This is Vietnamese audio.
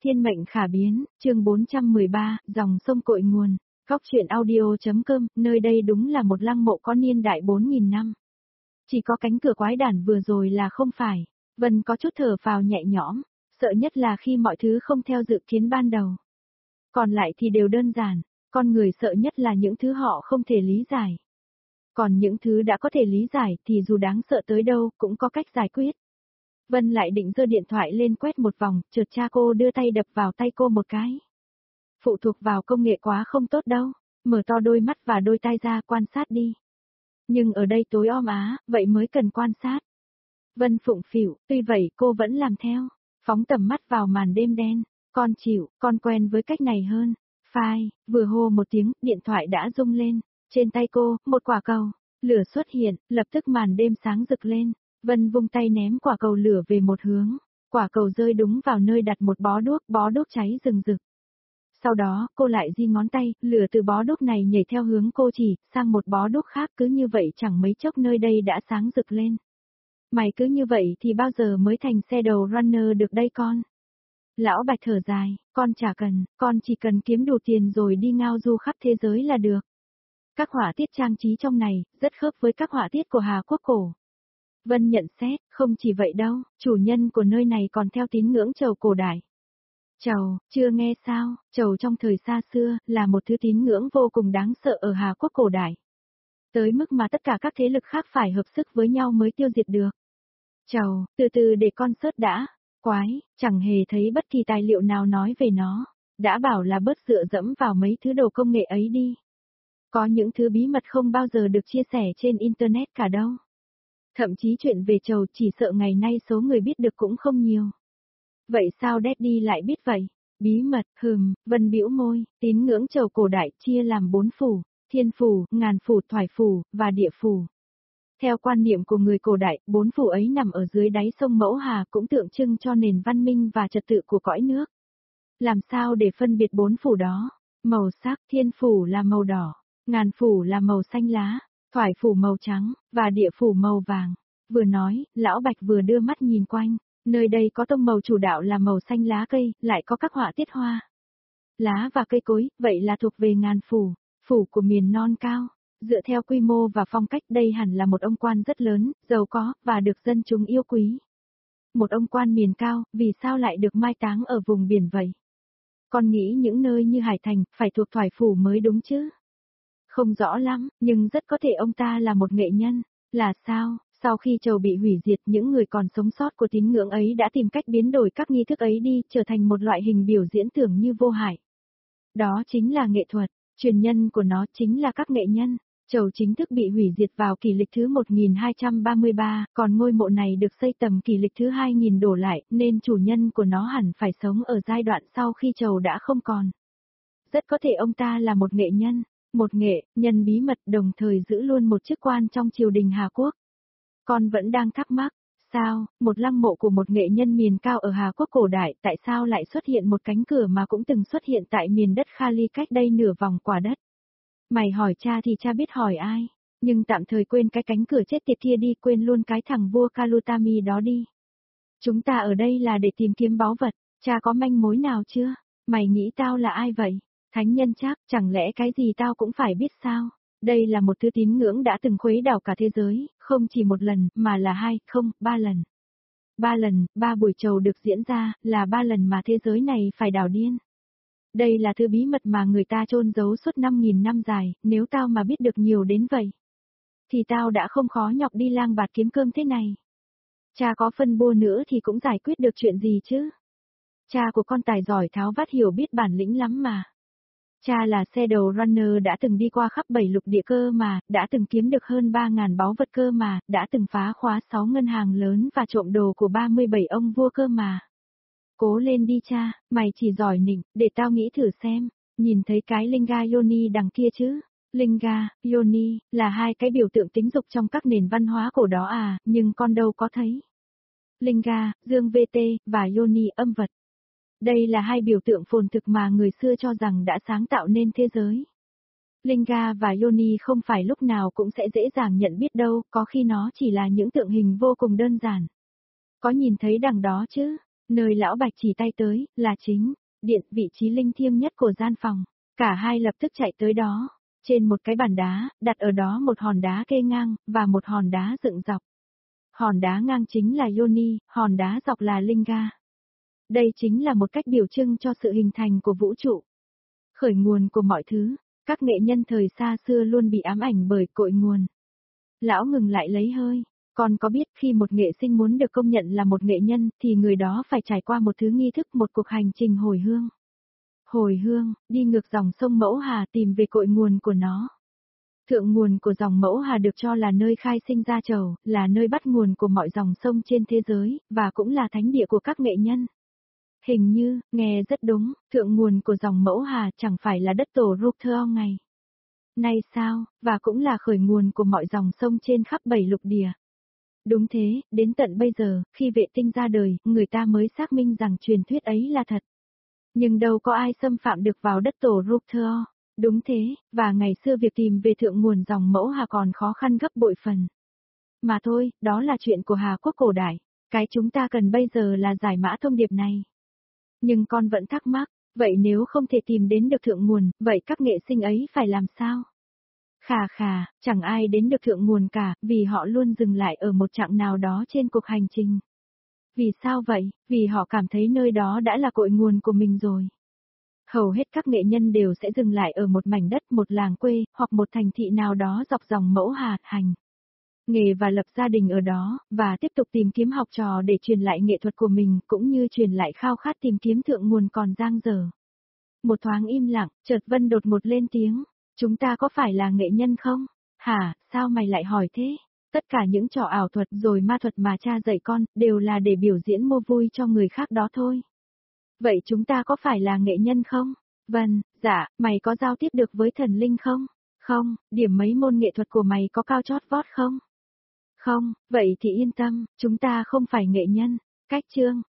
Thiên mệnh khả biến, chương 413, dòng sông cội nguồn. Góc truyện audio.com, nơi đây đúng là một lăng mộ có niên đại 4.000 năm. Chỉ có cánh cửa quái đản vừa rồi là không phải. Vân có chút thở phào nhẹ nhõm, sợ nhất là khi mọi thứ không theo dự kiến ban đầu. Còn lại thì đều đơn giản, con người sợ nhất là những thứ họ không thể lý giải. Còn những thứ đã có thể lý giải thì dù đáng sợ tới đâu cũng có cách giải quyết. Vân lại định giơ điện thoại lên quét một vòng, chợt cha cô đưa tay đập vào tay cô một cái. Phụ thuộc vào công nghệ quá không tốt đâu, mở to đôi mắt và đôi tai ra quan sát đi. Nhưng ở đây tối om á, vậy mới cần quan sát. Vân phụng phịu, tuy vậy cô vẫn làm theo, phóng tầm mắt vào màn đêm đen, con chịu, con quen với cách này hơn. Phai, vừa hô một tiếng, điện thoại đã rung lên, trên tay cô, một quả cầu, lửa xuất hiện, lập tức màn đêm sáng rực lên. Vân vung tay ném quả cầu lửa về một hướng, quả cầu rơi đúng vào nơi đặt một bó đuốc cháy rừng rực. Sau đó, cô lại di ngón tay, lửa từ bó đuốc này nhảy theo hướng cô chỉ, sang một bó đuốc khác, cứ như vậy chẳng mấy chốc nơi đây đã sáng rực lên. Mày cứ như vậy thì bao giờ mới thành Shadow Runner được đây con? Lão Bạch thở dài, con chả cần, con chỉ cần kiếm đủ tiền rồi đi ngao du khắp thế giới là được. Các họa tiết trang trí trong này, rất khớp với các họa tiết của Hà Quốc cổ. Vân nhận xét, không chỉ vậy đâu, chủ nhân của nơi này còn theo tín ngưỡng trầu cổ đại. Trầu, chưa nghe sao, trầu trong thời xa xưa, là một thứ tín ngưỡng vô cùng đáng sợ ở Hà Quốc cổ đại. Tới mức mà tất cả các thế lực khác phải hợp sức với nhau mới tiêu diệt được. Trầu, từ từ để con search đã, quái, chẳng hề thấy bất kỳ tài liệu nào nói về nó, đã bảo là bớt dựa dẫm vào mấy thứ đồ công nghệ ấy đi. Có những thứ bí mật không bao giờ được chia sẻ trên Internet cả đâu. Thậm chí chuyện về trầu chỉ sợ ngày nay số người biết được cũng không nhiều. Vậy sao Daddy lại biết vậy? Bí mật, Vân bĩu môi, tín ngưỡng trầu cổ đại chia làm 4 phủ, thiên phủ, ngàn phủ, thoải phủ, và địa phủ. Theo quan niệm của người cổ đại, 4 phủ ấy nằm ở dưới đáy sông Mẫu Hà cũng tượng trưng cho nền văn minh và trật tự của cõi nước. Làm sao để phân biệt 4 phủ đó? Màu sắc, thiên phủ là màu đỏ, ngàn phủ là màu xanh lá, thoải phủ màu trắng, và địa phủ màu vàng. Vừa nói, Lão Bạch vừa đưa mắt nhìn quanh, nơi đây có tông màu chủ đạo là màu xanh lá cây, lại có các họa tiết hoa. Lá và cây cối, vậy là thuộc về ngàn phủ, phủ của miền non cao. Dựa theo quy mô và phong cách đây hẳn là một ông quan rất lớn, giàu có, và được dân chúng yêu quý. Một ông quan miền cao, vì sao lại được mai táng ở vùng biển vậy? Con nghĩ những nơi như Hải Thành, phải thuộc thoải phủ mới đúng chứ? Không rõ lắm, nhưng rất có thể ông ta là một nghệ nhân. Là sao? Sau khi trầu bị hủy diệt, những người còn sống sót của tín ngưỡng ấy đã tìm cách biến đổi các nghi thức ấy đi, trở thành một loại hình biểu diễn tưởng như vô hại. Đó chính là nghệ thuật, truyền nhân của nó chính là các nghệ nhân. Trầu chính thức bị hủy diệt vào kỷ lịch thứ 1233, còn ngôi mộ này được xây tầm kỷ lịch thứ 2000 đổ lại, nên chủ nhân của nó hẳn phải sống ở giai đoạn sau khi trầu đã không còn. Rất có thể ông ta là một nghệ nhân, một nghệ nhân bí mật đồng thời giữ luôn một chức quan trong triều đình Hà Quốc. Con vẫn đang thắc mắc, sao, một lăng mộ của một nghệ nhân miền cao ở Hà Quốc cổ đại tại sao lại xuất hiện một cánh cửa mà cũng từng xuất hiện tại miền đất Khali cách đây nửa vòng quả đất. Mày hỏi cha thì cha biết hỏi ai, nhưng tạm thời quên cái cánh cửa chết tiệt kia đi, quên luôn cái thằng vua Kalutami đó đi. Chúng ta ở đây là để tìm kiếm báu vật, cha có manh mối nào chưa? Mày nghĩ tao là ai vậy? Thánh nhân chắc, chẳng lẽ cái gì tao cũng phải biết sao? Đây là một thứ tín ngưỡng đã từng khuấy đảo cả thế giới, không chỉ một lần, mà là 2, không, 3 lần. 3 lần, 3 buổi trầu được diễn ra, là 3 lần mà thế giới này phải đảo điên. Đây là thứ bí mật mà người ta chôn giấu suốt 5.000 năm dài, nếu tao mà biết được nhiều đến vậy, thì tao đã không khó nhọc đi lang bạt kiếm cơm thế này. Cha có phân bua nữa thì cũng giải quyết được chuyện gì chứ. Cha của con tài giỏi tháo vát hiểu biết bản lĩnh lắm mà. Cha là Shadow Runner đã từng đi qua khắp 7 lục địa cơ mà, đã từng kiếm được hơn 3.000 báu vật cơ mà, đã từng phá khóa 6 ngân hàng lớn và trộm đồ của 37 ông vua cơ mà. Cố lên đi cha, mày chỉ giỏi nịnh, để tao nghĩ thử xem, nhìn thấy cái Linga Yoni đằng kia chứ? Linga, Yoni, là hai cái biểu tượng tính dục trong các nền văn hóa cổ đó à, nhưng con đâu có thấy. Linga, dương VT, và Yoni âm vật. Đây là hai biểu tượng phồn thực mà người xưa cho rằng đã sáng tạo nên thế giới. Linga và Yoni không phải lúc nào cũng sẽ dễ dàng nhận biết đâu, có khi nó chỉ là những tượng hình vô cùng đơn giản. Có nhìn thấy đằng đó chứ? Nơi lão Bạch chỉ tay tới, là chính điện, vị trí linh thiêng nhất của gian phòng. Cả hai lập tức chạy tới đó. Trên một cái bàn đá, đặt ở đó một hòn đá kê ngang, và một hòn đá dựng dọc. Hòn đá ngang chính là Yoni, hòn đá dọc là Linga. Đây chính là một cách biểu trưng cho sự hình thành của vũ trụ. Khởi nguồn của mọi thứ, các nghệ nhân thời xa xưa luôn bị ám ảnh bởi cội nguồn. Lão ngừng lại lấy hơi. Con có biết khi một nghệ sinh muốn được công nhận là một nghệ nhân thì người đó phải trải qua một thứ nghi thức, một cuộc hành trình hồi hương. Hồi hương, đi ngược dòng sông Mẫu Hà tìm về cội nguồn của nó. Thượng nguồn của dòng Mẫu Hà được cho là nơi khai sinh ra trầu, là nơi bắt nguồn của mọi dòng sông trên thế giới, và cũng là thánh địa của các nghệ nhân. Hình như, nghe rất đúng, thượng nguồn của dòng Mẫu Hà chẳng phải là đất tổ Ruktheo ngày nay sao, và cũng là khởi nguồn của mọi dòng sông trên khắp 7 lục địa. Đúng thế, đến tận bây giờ, khi vệ tinh ra đời, người ta mới xác minh rằng truyền thuyết ấy là thật. Nhưng đâu có ai xâm phạm được vào đất tổ Ruktheo. Đúng thế, và ngày xưa việc tìm về thượng nguồn dòng Mẫu Hà còn khó khăn gấp bội phần. Mà thôi, đó là chuyện của Hà Quốc cổ đại. Cái chúng ta cần bây giờ là giải mã thông điệp này. Nhưng con vẫn thắc mắc, vậy nếu không thể tìm đến được thượng nguồn, vậy các nghệ sinh ấy phải làm sao? Khà, chẳng ai đến được thượng nguồn cả, vì họ luôn dừng lại ở một chặng nào đó trên cuộc hành trình. Vì sao vậy? Vì họ cảm thấy nơi đó đã là cội nguồn của mình rồi. Hầu hết các nghệ nhân đều sẽ dừng lại ở một mảnh đất, một làng quê, hoặc một thành thị nào đó dọc dòng Mẫu Hà, hành nghề và lập gia đình ở đó, và tiếp tục tìm kiếm học trò để truyền lại nghệ thuật của mình, cũng như truyền lại khao khát tìm kiếm thượng nguồn còn dang dở. Một thoáng im lặng, chợt Vân đột ngột lên tiếng. Chúng ta có phải là nghệ nhân không? Hả, sao mày lại hỏi thế? Tất cả những trò ảo thuật rồi ma thuật mà cha dạy con, đều là để biểu diễn mua vui cho người khác đó thôi. Vậy chúng ta có phải là nghệ nhân không? Vân, dạ, mày có giao tiếp được với thần linh không? Không, điểm mấy môn nghệ thuật của mày có cao chót vót không? Không, vậy thì yên tâm, chúng ta không phải nghệ nhân. Cách chương